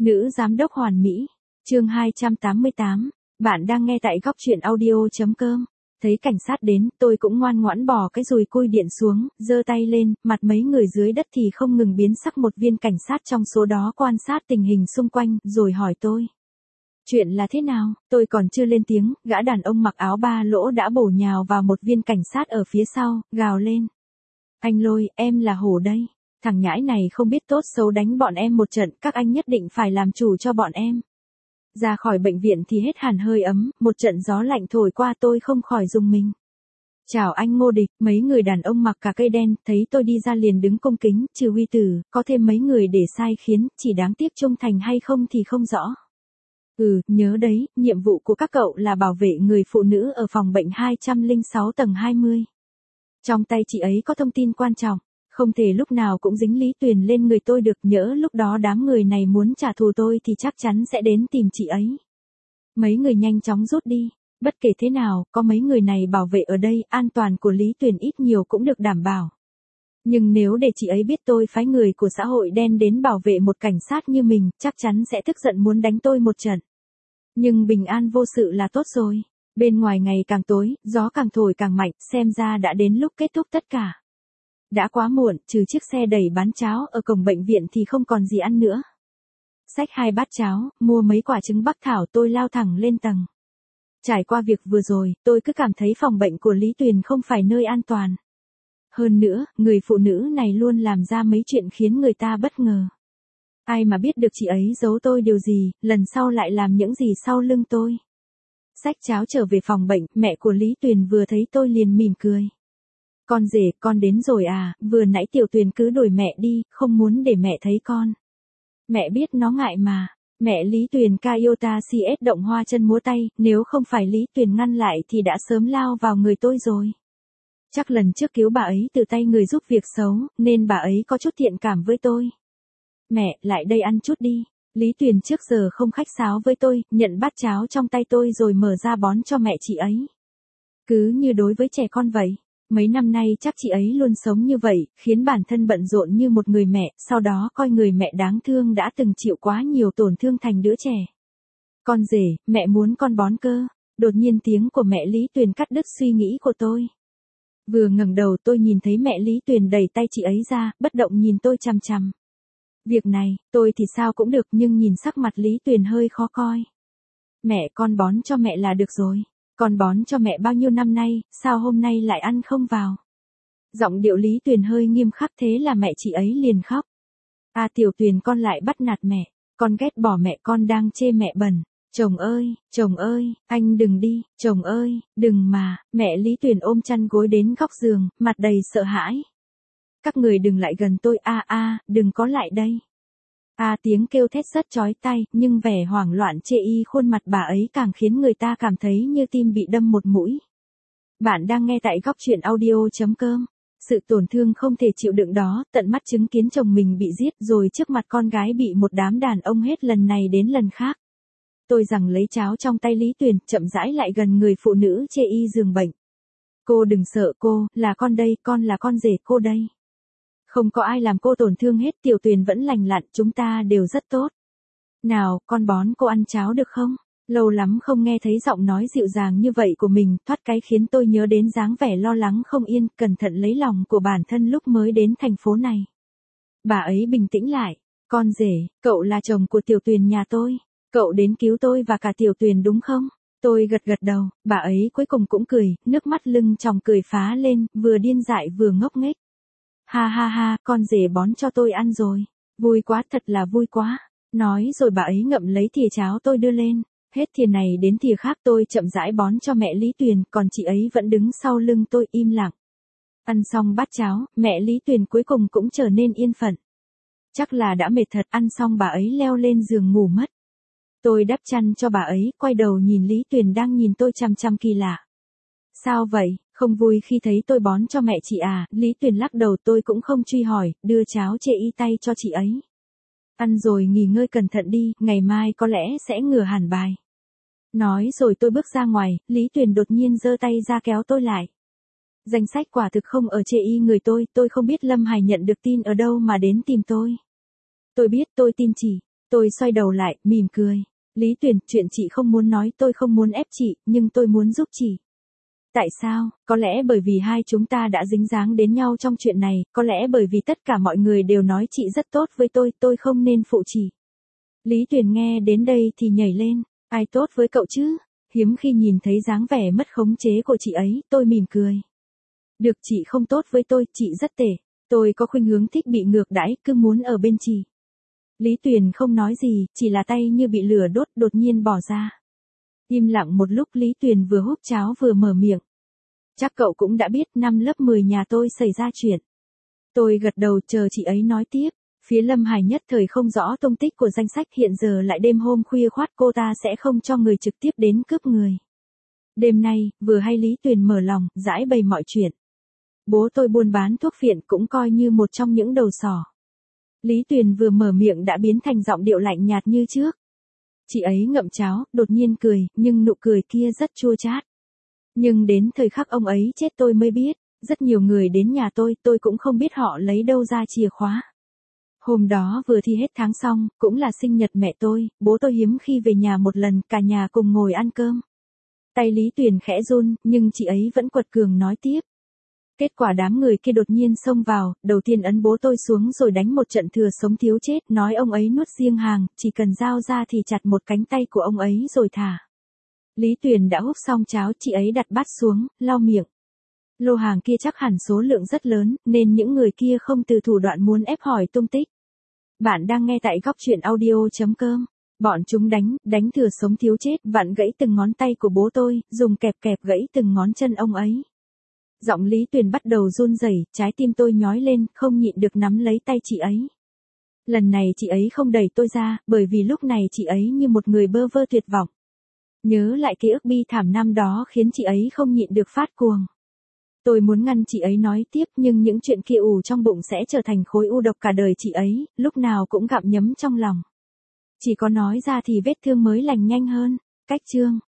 Nữ giám đốc hoàn mỹ. Chương 288. Bạn đang nghe tại góc truyện audio.com. Thấy cảnh sát đến, tôi cũng ngoan ngoãn bỏ cái dùi cui điện xuống, giơ tay lên, mặt mấy người dưới đất thì không ngừng biến sắc. Một viên cảnh sát trong số đó quan sát tình hình xung quanh, rồi hỏi tôi. Chuyện là thế nào? Tôi còn chưa lên tiếng, gã đàn ông mặc áo ba lỗ đã bổ nhào vào một viên cảnh sát ở phía sau, gào lên. Anh Lôi, em là hổ đây. Thằng nhãi này không biết tốt xấu đánh bọn em một trận, các anh nhất định phải làm chủ cho bọn em. Ra khỏi bệnh viện thì hết hẳn hơi ấm, một trận gió lạnh thổi qua tôi không khỏi rùng mình. Chào anh Ngô Địch, mấy người đàn ông mặc cả cây đen, thấy tôi đi ra liền đứng cung kính, trừ Huy Tử, có thêm mấy người để sai khiến, chỉ đáng tiếc trung thành hay không thì không rõ. Nhớ đấy, nhiệm vụ của các cậu là bảo vệ người phụ nữ ở phòng bệnh 206 tầng 20. Trong tay chị ấy có thông tin quan trọng. Không thể lúc nào cũng dính Lý Tuyền lên người tôi được, nhỡ lúc đó đám người này muốn trả thù tôi thì chắc chắn sẽ đến tìm chị ấy. Mấy người nhanh chóng rút đi, bất kể thế nào, có mấy người này bảo vệ ở đây, an toàn của Lý Tuyền ít nhiều cũng được đảm bảo. Nhưng nếu để chị ấy biết tôi phái người của xã hội đen đến bảo vệ một cảnh sát như mình, chắc chắn sẽ tức giận muốn đánh tôi một trận. Nhưng bình an vô sự là tốt rồi. Bên ngoài ngày càng tối, gió càng thổi càng mạnh, xem ra đã đến lúc kết thúc tất cả. Đã quá muộn, trừ chiếc xe đẩy bán cháo ở cổng bệnh viện thì không còn gì ăn nữa. Xách 2 bát cháo, mua mấy quả trứng bắc thảo, tôi lao thẳng lên tầng. Trải qua việc vừa rồi, tôi cứ cảm thấy phòng bệnh của Lý Tuyền không phải nơi an toàn. Hơn nữa, người phụ nữ này luôn làm ra mấy chuyện khiến người ta bất ngờ. Ai mà biết được chị ấy giấu tôi điều gì, lần sau lại làm những gì sau lưng tôi. Xách cháo trở về phòng bệnh, mẹ của Lý Tuyền vừa thấy tôi liền mỉm cười. Con rể, con đến rồi à, vừa nãy Tiểu Tuyền cứ đuổi mẹ đi, không muốn để mẹ thấy con. Mẹ biết nó ngại mà. Mẹ Lý Tuyền Kayota CS động hoa chân múa tay, nếu không phải Lý Tuyền ngăn lại thì đã sớm lao vào người tôi rồi. Chắc lần trước cứu bà ấy từ tay người giúp việc xấu, nên bà ấy có chút thiện cảm với tôi. Mẹ, lại đây ăn chút đi. Lý Tuyền trước giờ không khách sáo với tôi, nhận bát cháo trong tay tôi rồi mở ra bón cho mẹ chị ấy. Cứ như đối với trẻ con vậy. Mấy năm nay chắc chị ấy luôn sống như vậy, khiến bản thân bận rộn như một người mẹ, sau đó coi người mẹ đáng thương đã từng chịu quá nhiều tổn thương thành đứa trẻ. Con rể, mẹ muốn con bón cơ. Đột nhiên tiếng của mẹ Lý Tuyền cắt đứt suy nghĩ của tôi. Vừa ngẩng đầu tôi nhìn thấy mẹ Lý Tuyền đẩy tay chị ấy ra, bất động nhìn tôi chằm chằm. Việc này, tôi thì sao cũng được nhưng nhìn sắc mặt Lý Tuyền hơi khó coi. Mẹ, con bón cho mẹ là được rồi. Con bón cho mẹ bao nhiêu năm nay, sao hôm nay lại ăn không vào? Giọng điệu Lý Tuyền hơi nghiêm khắc, thế là mẹ chị ấy liền khóc. À Tiểu Tuyền, con lại bắt nạt mẹ, con ghét bỏ mẹ, con đang chê mẹ bẩn. Chồng ơi, anh đừng đi, chồng ơi, đừng mà. Mẹ Lý Tuyền ôm chăn gối đến góc giường, mặt đầy sợ hãi. Các người đừng lại gần tôi, đừng có lại đây. Tiếng kêu thét rất chói tai, nhưng vẻ hoảng loạn chê y khuôn mặt bà ấy càng khiến người ta cảm thấy như tim bị đâm một mũi. Bạn đang nghe tại góc truyện audio.com. Sự tổn thương không thể chịu đựng đó, tận mắt chứng kiến chồng mình bị giết rồi trước mặt con gái bị một đám đàn ông hết lần này đến lần khác. Tôi giằng lấy cháo trong tay Lý Tuyền, chậm rãi lại gần người phụ nữ chê y giường bệnh. Cô đừng sợ cô, là con đây, con là con rể cô đây. Không có ai làm cô tổn thương hết, Tiểu Tuyền vẫn lành lặn, chúng ta đều rất tốt. Nào, con bón cô ăn cháo được không? Lâu lắm không nghe thấy giọng nói dịu dàng như vậy của mình, thoát cái khiến tôi nhớ đến dáng vẻ lo lắng không yên, cẩn thận lấy lòng của bản thân lúc mới đến thành phố này. Bà ấy bình tĩnh lại. Con rể, cậu là chồng của Tiểu Tuyền nhà tôi. Cậu đến cứu tôi và cả Tiểu Tuyền đúng không? Tôi gật đầu, bà ấy cuối cùng cũng cười, nước mắt lưng tròng cười phá lên, vừa điên dại vừa ngốc nghếch. Ha, con rể bón cho tôi ăn rồi. Vui quá, thật là vui quá. Nói rồi bà ấy ngậm lấy thìa cháo tôi đưa lên. Hết thìa này đến thìa khác tôi chậm rãi bón cho mẹ Lý Tuyền, còn chị ấy vẫn đứng sau lưng tôi im lặng. Ăn xong bát cháo, mẹ Lý Tuyền cuối cùng cũng trở nên yên phận. Chắc là đã mệt thật, ăn xong bà ấy leo lên giường ngủ mất. Tôi đắp chăn cho bà ấy, quay đầu nhìn Lý Tuyền đang nhìn tôi chăm chăm kỳ lạ. Sao vậy, không vui khi thấy tôi bón cho mẹ chị à? Lý Tuyền lắc đầu, tôi cũng không truy hỏi, đưa cháo chê y tay cho chị ấy. Ăn rồi nghỉ ngơi cẩn thận đi, ngày mai có lẽ sẽ ngửa hẳn bài. Nói rồi tôi bước ra ngoài, Lý Tuyền đột nhiên giơ tay ra kéo tôi lại. Danh sách quả thực không ở chê y người tôi không biết Lâm Hải nhận được tin ở đâu mà đến tìm tôi. Tôi biết, tôi tin chỉ. Tôi xoay đầu lại, mỉm cười. Lý Tuyền, chuyện chị không muốn nói tôi không muốn ép chị, nhưng tôi muốn giúp chị. Tại sao? Có lẽ bởi vì hai chúng ta đã dính dáng đến nhau trong chuyện này, có lẽ bởi vì tất cả mọi người đều nói chị rất tốt với tôi không nên phụ chị. Lý Tuyền nghe đến đây thì nhảy lên, ai tốt với cậu chứ? Hiếm khi nhìn thấy dáng vẻ mất khống chế của chị ấy, tôi mỉm cười. Được, chị không tốt với tôi, chị rất tệ. Tôi có khuynh hướng thích bị ngược đãi, cứ muốn ở bên chị. Lý Tuyền không nói gì, chỉ là tay như bị lửa đốt đột nhiên bỏ ra. Im lặng một lúc Lý Tuyền vừa húp cháo vừa mở miệng. Chắc cậu cũng đã biết năm lớp 10 nhà tôi xảy ra chuyện. Tôi gật đầu chờ chị ấy nói tiếp. Phía Lâm Hải nhất thời không rõ tung tích của danh sách, hiện giờ lại đêm hôm khuya khoắt cô ta sẽ không cho người trực tiếp đến cướp người. Đêm nay, vừa hay Lý Tuyền mở lòng, giải bày mọi chuyện. Bố tôi buôn bán thuốc phiện cũng coi như một trong những đầu sỏ. Lý Tuyền vừa mở miệng đã biến thành giọng điệu lạnh nhạt như trước. Chị ấy ngậm cháo, đột nhiên cười, nhưng nụ cười kia rất chua chát. Nhưng đến thời khắc ông ấy chết tôi mới biết, rất nhiều người đến nhà tôi cũng không biết họ lấy đâu ra chìa khóa. Hôm đó vừa thi hết tháng xong, cũng là sinh nhật mẹ tôi, bố tôi hiếm khi về nhà một lần, cả nhà cùng ngồi ăn cơm. Tay Lý Tuyền khẽ run, nhưng chị ấy vẫn quật cường nói tiếp. Kết quả đám người kia đột nhiên xông vào, đầu tiên ấn bố tôi xuống rồi đánh một trận thừa sống thiếu chết, nói ông ấy nuốt riêng hàng, chỉ cần dao ra thì chặt một cánh tay của ông ấy rồi thả. Lý Tuyền đã húp xong cháo, chị ấy đặt bát xuống, lau miệng. Lô hàng kia chắc hẳn số lượng rất lớn, nên những người kia không từ thủ đoạn muốn ép hỏi tung tích. Bạn đang nghe tại góc truyện audio.com. Bọn chúng đánh thừa sống thiếu chết, vặn gãy từng ngón tay của bố tôi, dùng kẹp gãy từng ngón chân ông ấy. Giọng Lý Tuyền bắt đầu run rẩy, trái tim tôi nhói lên, không nhịn được nắm lấy tay chị ấy. Lần này chị ấy không đẩy tôi ra, bởi vì lúc này chị ấy như một người bơ vơ tuyệt vọng. Nhớ lại ký ức bi thảm năm đó khiến chị ấy không nhịn được phát cuồng. Tôi muốn ngăn chị ấy nói tiếp, nhưng những chuyện kia ù trong bụng sẽ trở thành khối u độc cả đời chị ấy, lúc nào cũng gặm nhấm trong lòng. Chỉ có nói ra thì vết thương mới lành nhanh hơn. Cách chương